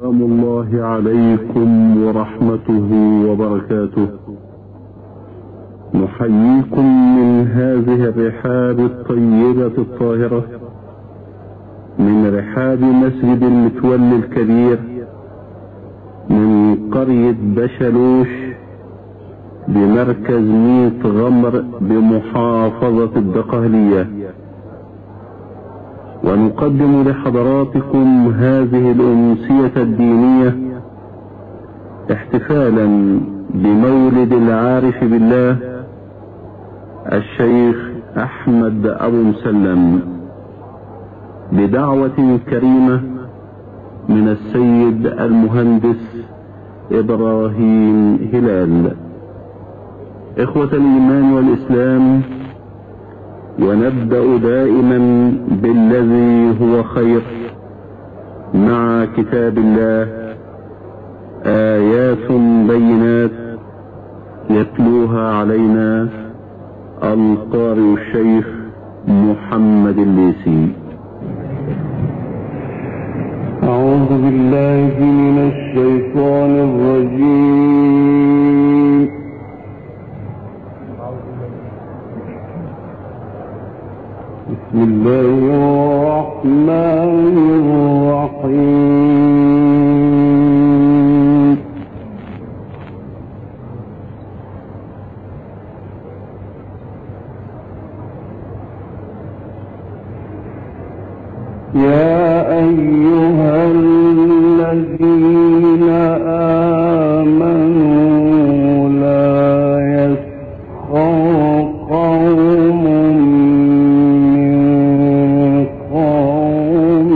سلام الله عليكم ورحمته وبركاته. نحييكم من هذه الرحاب الطيبة الطاهرة، من رحاب مسجد المتولي الكبير من قرية بشلوش بمركز ميت غمر بمحافظة الدقهلية، ونقدم لحضراتكم هذه الأمسية الدينية احتفالا بمولد العارف بالله الشيخ أحمد أبو مسلم، بدعوة كريمة من السيد المهندس إبراهيم هلال. إخوة الإيمان والإسلام، ونبدأ دائما بالذي هو خير مع كتاب الله، آيات بينات يتلوها علينا القارئ الشيخ محمد الليثي. أعوذ بالله من الشيطان الرجيم. بسم الله الرحمن الرحيم. يا أيها الذين آمنوا لا يسخر قوم من قوم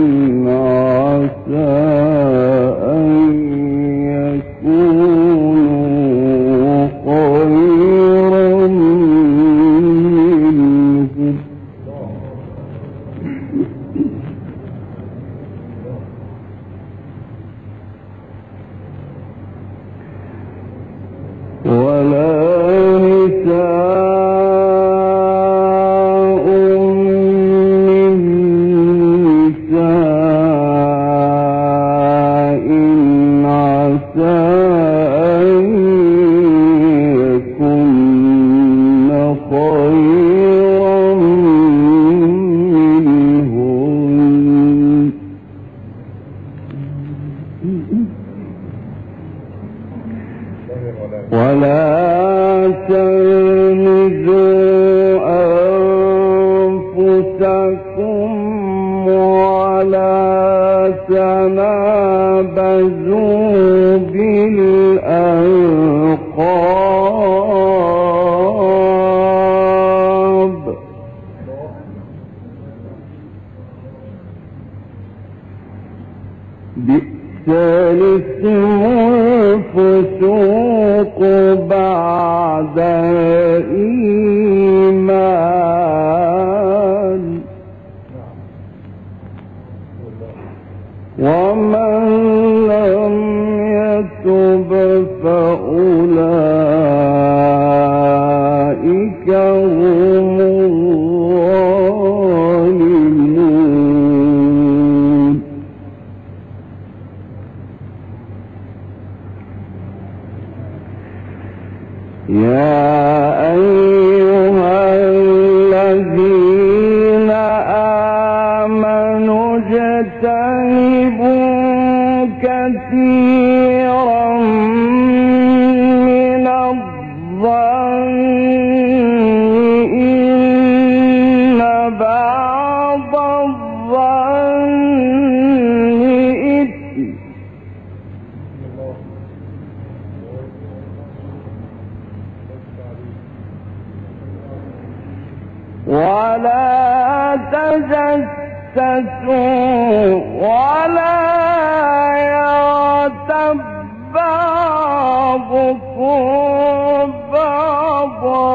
عسى أن يكونوا خيرا منهم، ولا نساء من نساء عسى أن يكن خيرا منهن، ولا تلمزوا أنفسكم ولا تنابزوا بالألقاب، بئس الاسم الفسوق بعد الإيمان، ومن لم يتب فأولئك هم الظالمون. يا أيها الذين آمنوا اجتنبوا كثيرا من الظن إن بعض الظن إثم، ولا تجسسوا ولا يغتب بعضكم بعضا،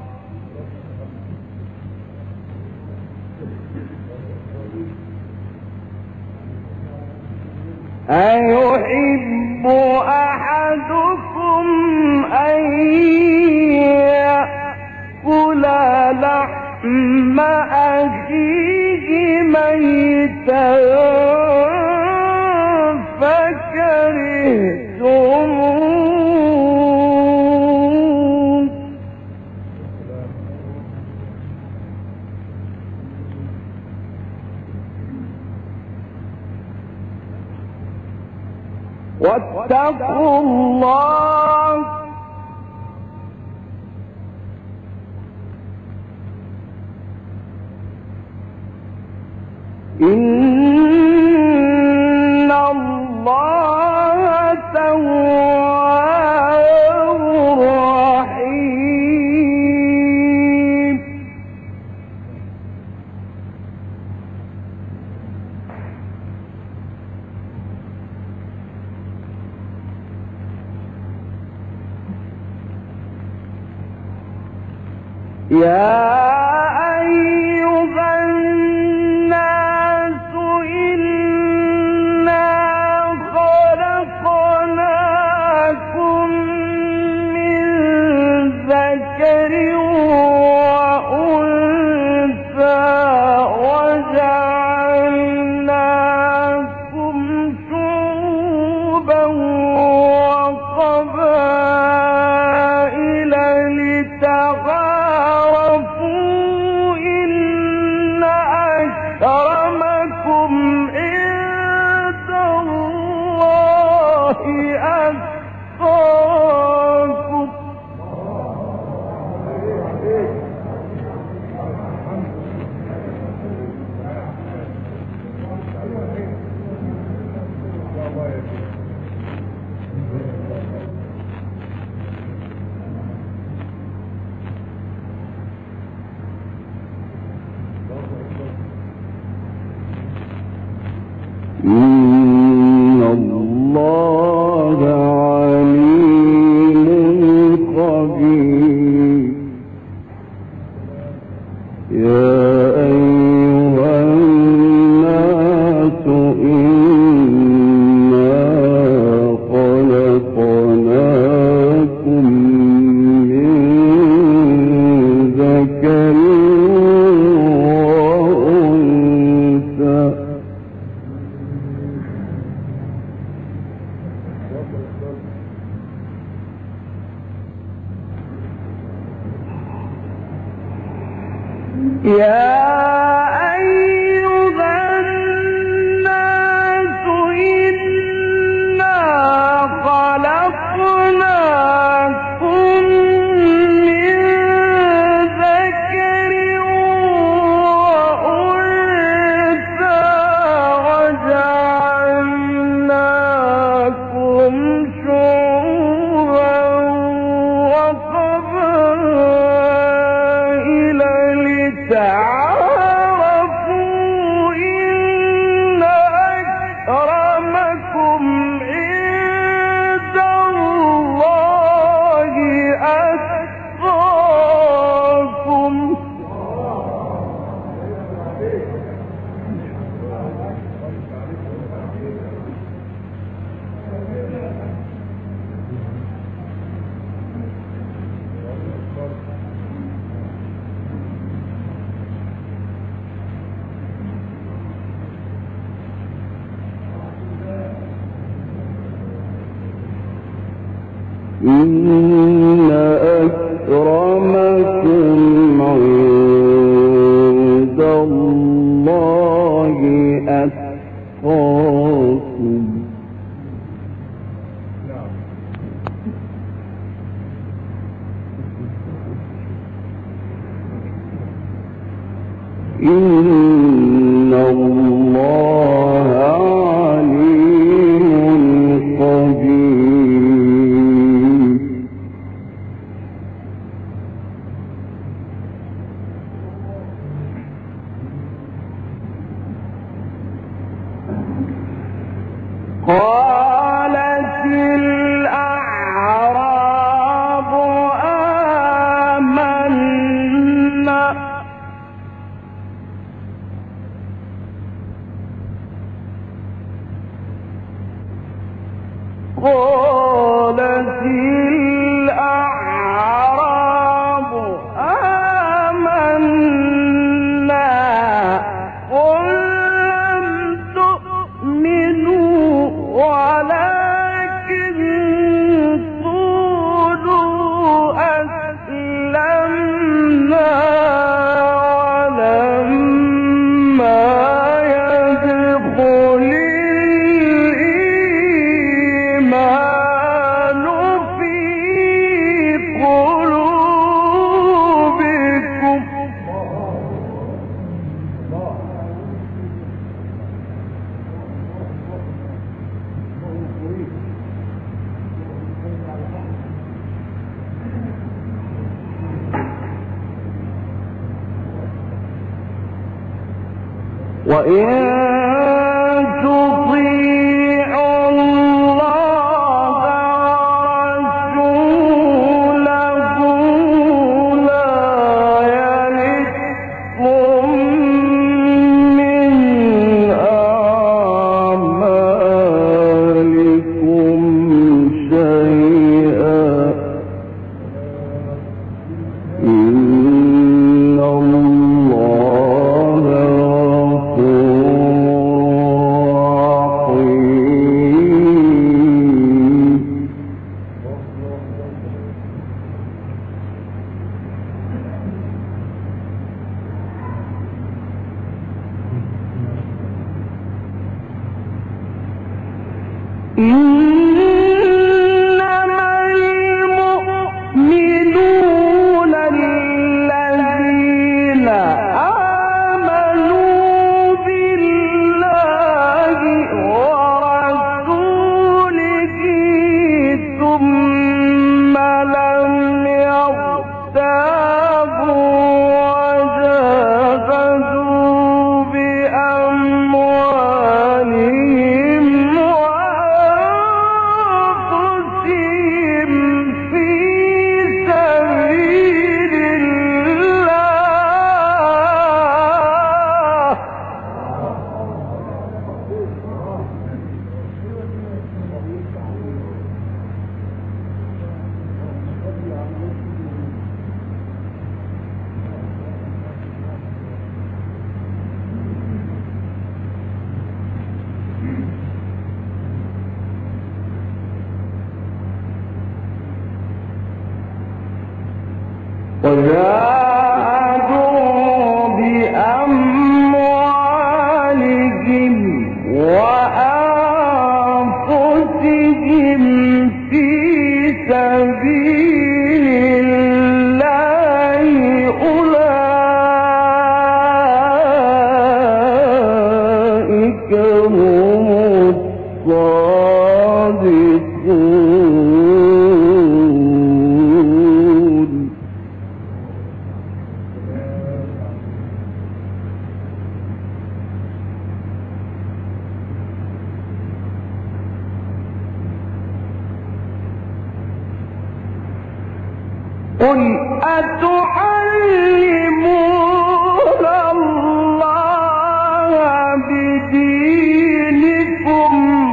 أيحب أحدكم أن يأكل لحم أخيه ميتا فكرهتموه، واتقوا الله إن الله تواب رحيم. يا أيها الناس إنا خلقناكم من ذكر وأنثى وجعلناكم شعوبا وقبائل لتعارفوا إن أكرمكم عند الله أتقاكم. إن الله عليم خبير. يا أيها الناس إنا خلقناكم من ذكر وأنثى يا أيها الناس إنا خلقناكم من ذكر وأنثى وجعلناكم شعوبا وقبائل تعارفوا إن أكرمكم عند الله أتقاكم. إن أكرمكم عند الله أتقاكم. إن الله عليم خبير. قالت الأعراب آمنا قالت الأعراب آمنا قل لم تؤمنوا ولكن قولوا أسلمنا ولما يدخل الإيمان قل أتعلمون الله بدينكم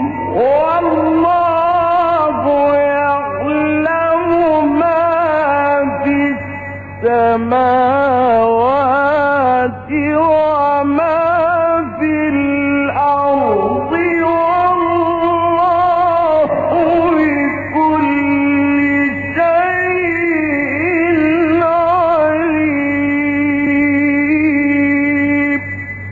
والله يعلم ما في السماوات وما في الأرض والله بكل شيء عليم.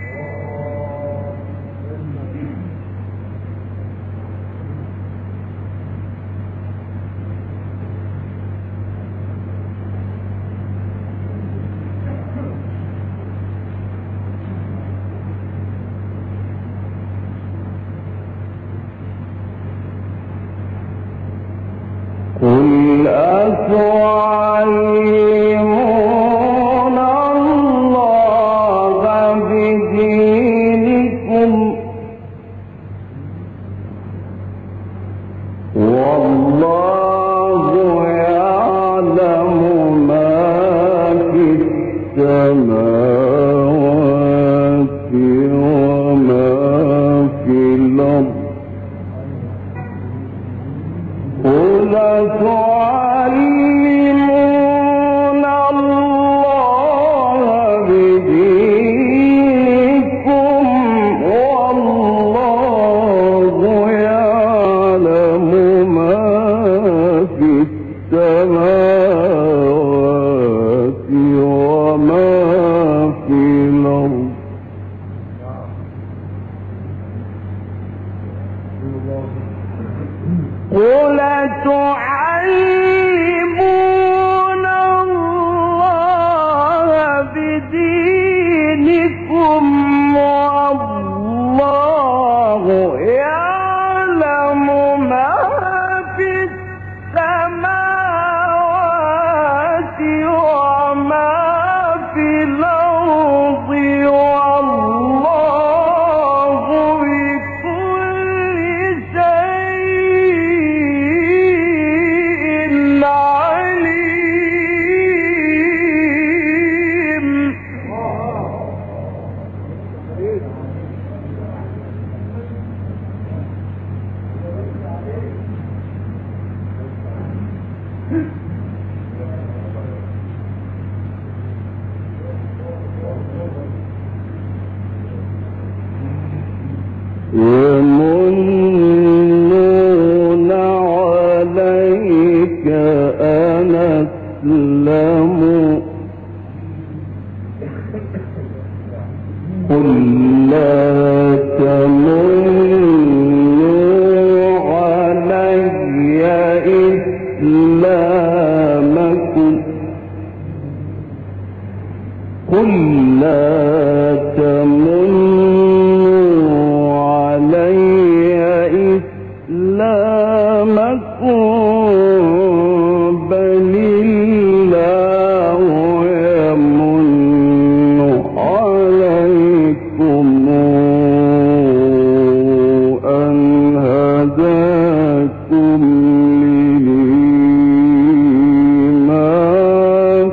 قل أتعلمون الله بدينكم والله يعلم ما في السماوات وما في الأرض. قل أتعلمون الله بدينكم والله يعلم ما في السماوات وما في الأرض. قل أتعلمون الله بدينكم والله يعلم ما في السماوات وما في الأرض والله بل الله يمن عليكم أن هداكم للإيمان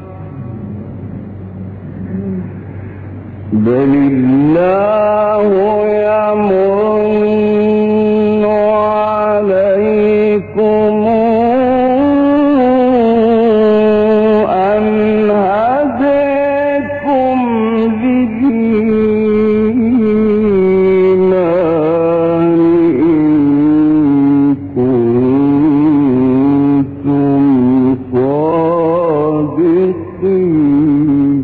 بل الله يمن عليكم أن هداكم للإيمان إن كنتم صادقين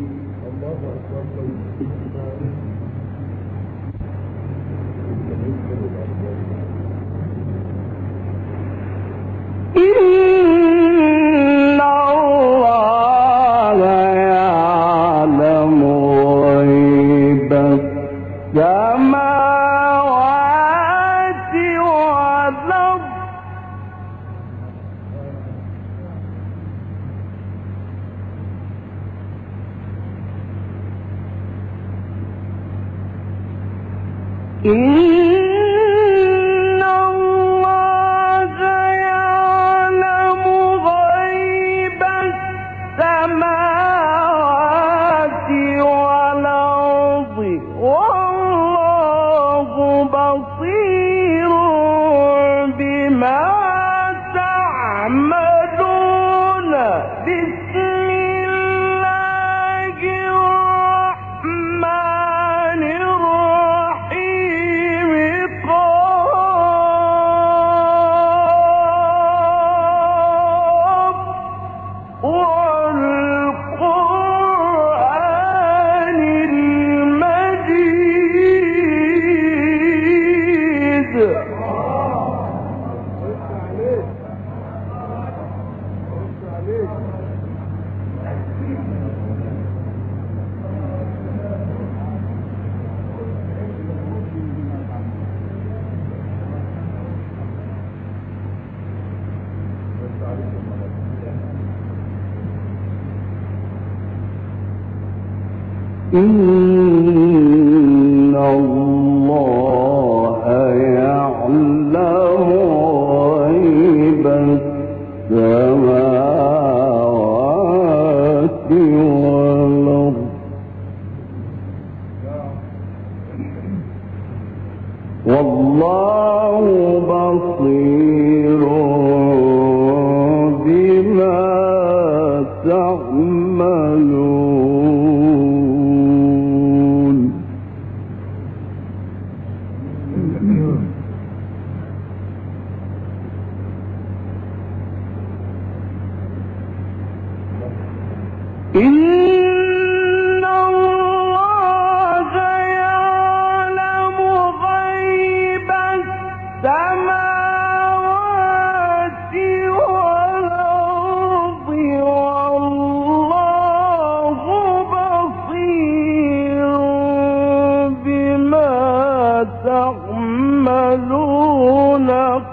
إن الله يعلم غيب السماوات والأرض إن الله يعلم غيب السماوات والأرض والله بصير بما تعملون بسم الله الرحمن الرحيم قاف والقرآن المجيد إن الله يعلم غيب السماوات والأرض والله بصير بما تعملون إن الله يعلم غيب السماوات والأرض والله بصير بما تعملون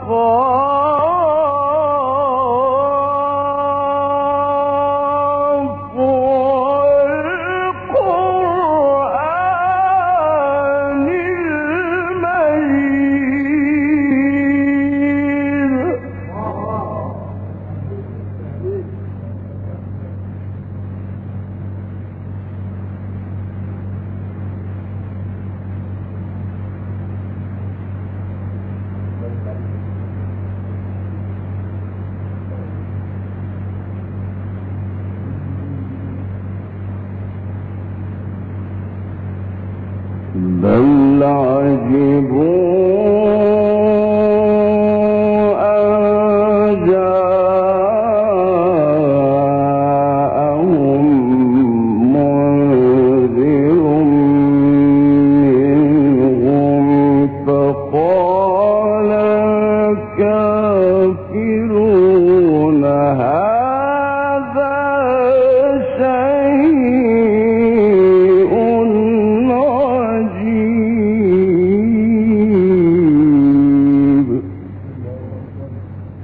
والقرآن المجيد بل عجبوا أن جاءهم منذر منهم فقال الكافرون هذا شيء عجيب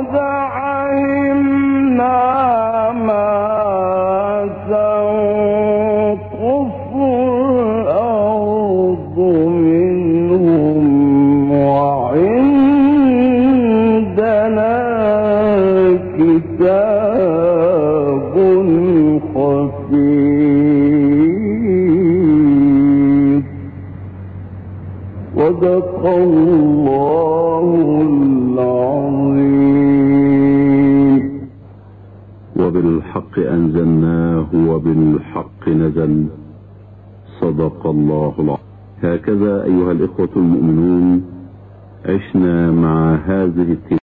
علمنا ما تنقص الأرض منهم وعندنا كتاب حفيظ. صدق الله العظيم. وبالحق أنزلناه وبالحق نزل. صدق الله العظيم. هكذا أيها الإخوة المؤمنون عشنا مع هذه